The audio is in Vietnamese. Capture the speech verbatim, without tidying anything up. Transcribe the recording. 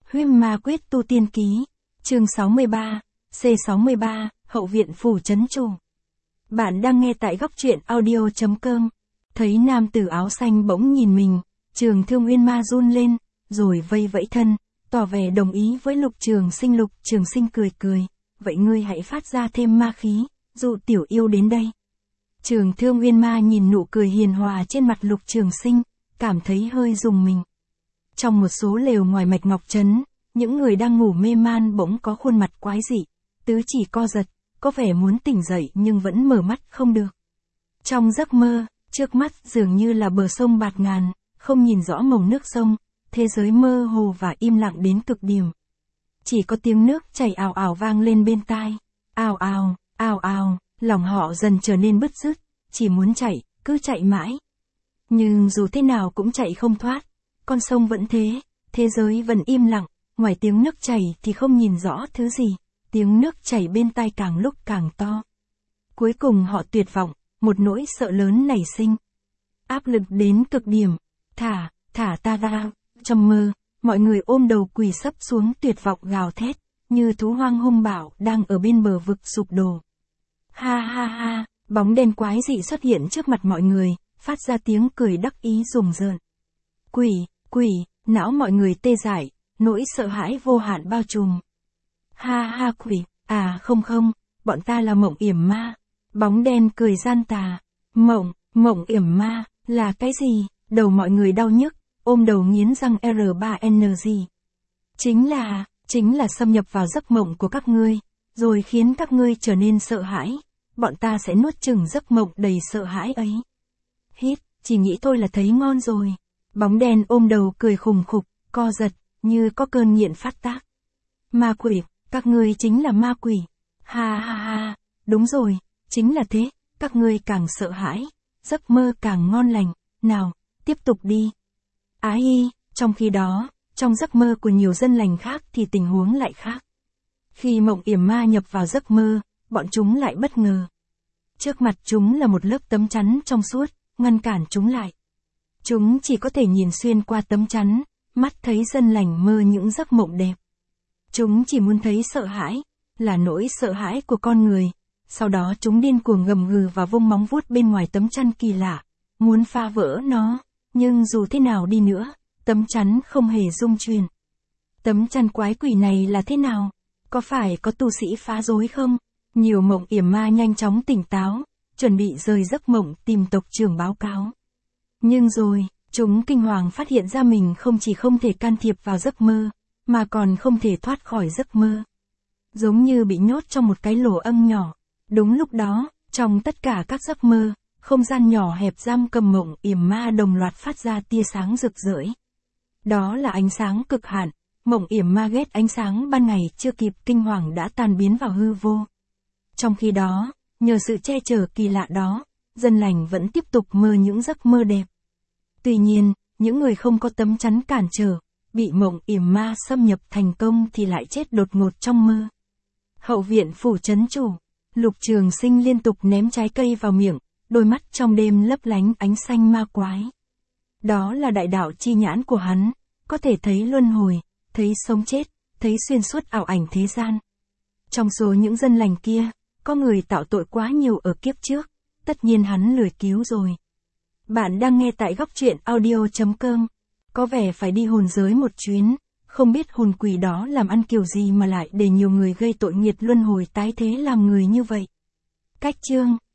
Huyết Ma Quyết Tu Tiên Ký, chương sáu mươi ba, C sáu mươi ba, Hậu viện phủ trấn chủ. Bạn đang nghe tại góc truyện audio chấm com. Thấy nam tử áo xanh bỗng nhìn mình, Trường Thương Uyên Ma run lên, rồi vây vẫy thân, tỏ vẻ đồng ý với Lục Trường Sinh. Lục Trường Sinh cười cười, vậy ngươi hãy phát ra thêm ma khí, dụ tiểu yêu đến đây. Trường Thương Uyên Ma nhìn nụ cười hiền hòa trên mặt Lục Trường Sinh, cảm thấy hơi rùng mình. Trong một số lều ngoài Mạch Ngọc Trấn, những người đang ngủ mê man bỗng có khuôn mặt quái dị, tứ chỉ co giật, có vẻ muốn tỉnh dậy nhưng vẫn mở mắt không được. Trong giấc mơ, trước mắt dường như là bờ sông bạt ngàn, không nhìn rõ màu nước sông, thế giới mơ hồ và im lặng đến cực điểm. Chỉ có tiếng nước chảy ào ào vang lên bên tai, ào ào, ào ào, lòng họ dần trở nên bứt rứt, chỉ muốn chạy, cứ chạy mãi. Nhưng dù thế nào cũng chạy không thoát, con sông vẫn thế, thế giới vẫn im lặng, ngoài tiếng nước chảy thì không nhìn rõ thứ gì, tiếng nước chảy bên tai càng lúc càng to. Cuối cùng họ tuyệt vọng, một nỗi sợ lớn nảy sinh. Áp lực đến cực điểm, thả, thả ta ra. Trong mơ, mọi người ôm đầu quỳ sấp xuống tuyệt vọng gào thét, như thú hoang hung bạo đang ở bên bờ vực sụp đổ. Ha ha ha, bóng đen quái dị xuất hiện trước mặt mọi người, phát ra tiếng cười đắc ý rùng rợn. Quỷ, quỷ, não mọi người tê dại, nỗi sợ hãi vô hạn bao trùm. Ha ha quỷ, à không không, bọn ta là Mộng Yểm Ma. Bóng đen cười gian tà. Mộng, Mộng Yểm Ma, là cái gì? Đầu mọi người đau nhức, ôm đầu nghiến răng R ba N G. Chính là, chính là xâm nhập vào giấc mộng của các ngươi, rồi khiến các ngươi trở nên sợ hãi. Bọn ta sẽ nuốt chửng giấc mộng đầy sợ hãi ấy. Hít, chỉ nghĩ thôi là thấy ngon rồi. Bóng đen ôm đầu cười khùng khục, co giật, như có cơn nghiện phát tác. Ma quỷ, các ngươi chính là ma quỷ. Ha ha ha, đúng rồi, chính là thế, các ngươi càng sợ hãi, giấc mơ càng ngon lành, nào, tiếp tục đi. Á hi, trong khi đó, trong giấc mơ của nhiều dân lành khác thì tình huống lại khác. Khi Mộng Yểm Ma nhập vào giấc mơ, bọn chúng lại bất ngờ. Trước mặt chúng là một lớp tấm chắn trong suốt, ngăn cản chúng lại. Chúng chỉ có thể nhìn xuyên qua tấm chắn, mắt thấy dân lành mơ những giấc mộng đẹp. Chúng chỉ muốn thấy sợ hãi, là nỗi sợ hãi của con người. Sau đó chúng điên cuồng gầm gừ và vung móng vuốt bên ngoài tấm chắn kỳ lạ, muốn phá vỡ nó. Nhưng dù thế nào đi nữa, tấm chắn không hề rung chuyển. Tấm chắn quái quỷ này là thế nào? Có phải có tu sĩ phá rối không? Nhiều Mộng Yểm Ma nhanh chóng tỉnh táo, chuẩn bị rời giấc mộng tìm tộc trưởng báo cáo. Nhưng rồi, chúng kinh hoàng phát hiện ra mình không chỉ không thể can thiệp vào giấc mơ, mà còn không thể thoát khỏi giấc mơ. Giống như bị nhốt trong một cái lỗ âm nhỏ. Đúng lúc đó, trong tất cả các giấc mơ, không gian nhỏ hẹp giam cầm Mộng Yểm Ma đồng loạt phát ra tia sáng rực rỡ. Đó là ánh sáng cực hạn. Mộng Yểm Ma ghét ánh sáng ban ngày chưa kịp kinh hoàng đã tan biến vào hư vô. Trong khi đó, nhờ sự che chở kỳ lạ đó, dân lành vẫn tiếp tục mơ những giấc mơ đẹp. Tuy nhiên, những người không có tấm chắn cản trở, bị Mộng Yểm Ma xâm nhập thành công thì lại chết đột ngột trong mơ. Hậu viện phủ trấn chủ, Lục Trường Sinh liên tục ném trái cây vào miệng, đôi mắt trong đêm lấp lánh ánh xanh ma quái. Đó là đại đạo chi nhãn của hắn, có thể thấy luân hồi, thấy sống chết, thấy xuyên suốt ảo ảnh thế gian. Trong số những dân lành kia, có người tạo tội quá nhiều ở kiếp trước, tất nhiên hắn lười cứu rồi. Bạn đang nghe tại góc truyện audio chấm com. Có vẻ phải đi hồn giới một chuyến, không biết hồn quỷ đó làm ăn kiểu gì mà lại để nhiều người gây tội nghiệt luân hồi tái thế làm người như vậy. Cách chương